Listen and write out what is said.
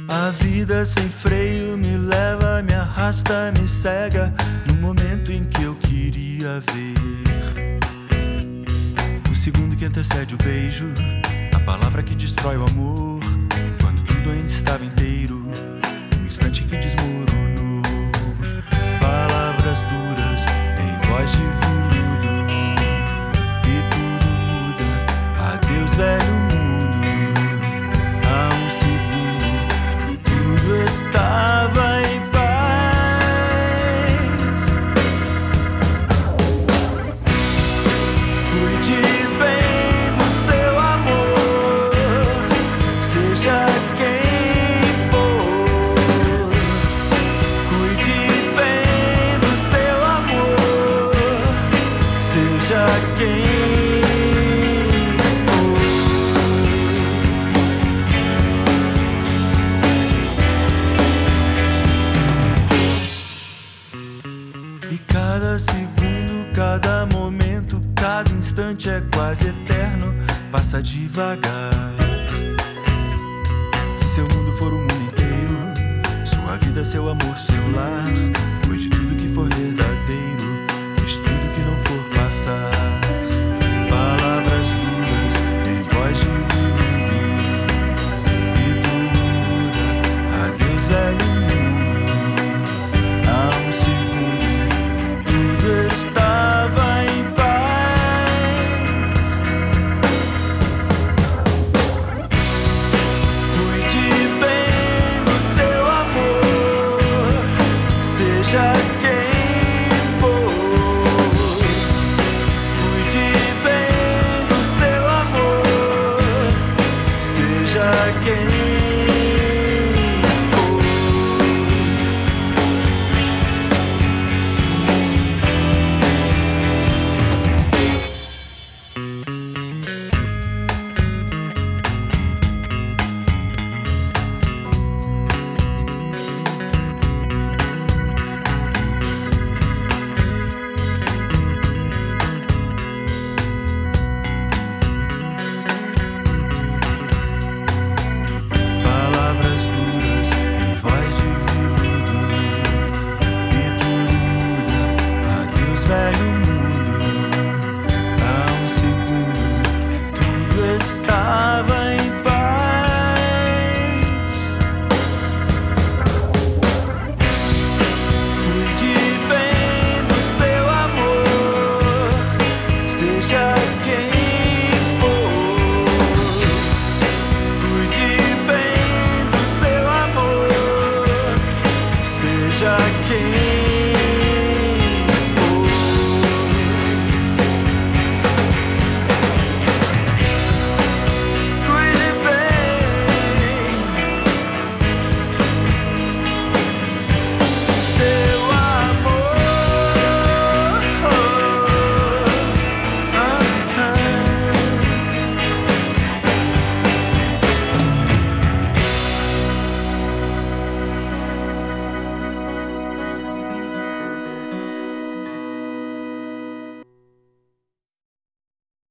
A vida sem freio me leva, me arrasta, me cega no momento em que eu queria ver. O segundo que antecede o beijo, a palavra que destrói o amor, quando tudo ainda estava inteiro, um instante que desmoronou. Palavras duras em voz de veludo, e tudo muda, adeus velho mundo. Há um segundo tudo estava em paz. Cuide bem do seu amor, seja quem for. Cuide bem do seu amor, seja quem for. E cada segundo, cada momento, cada instante é quase eterno, passa devagar. Se seu mundo for o mundo inteiro, sua vida, seu amor, seu lar, cuide de tudo que for verdadeiro.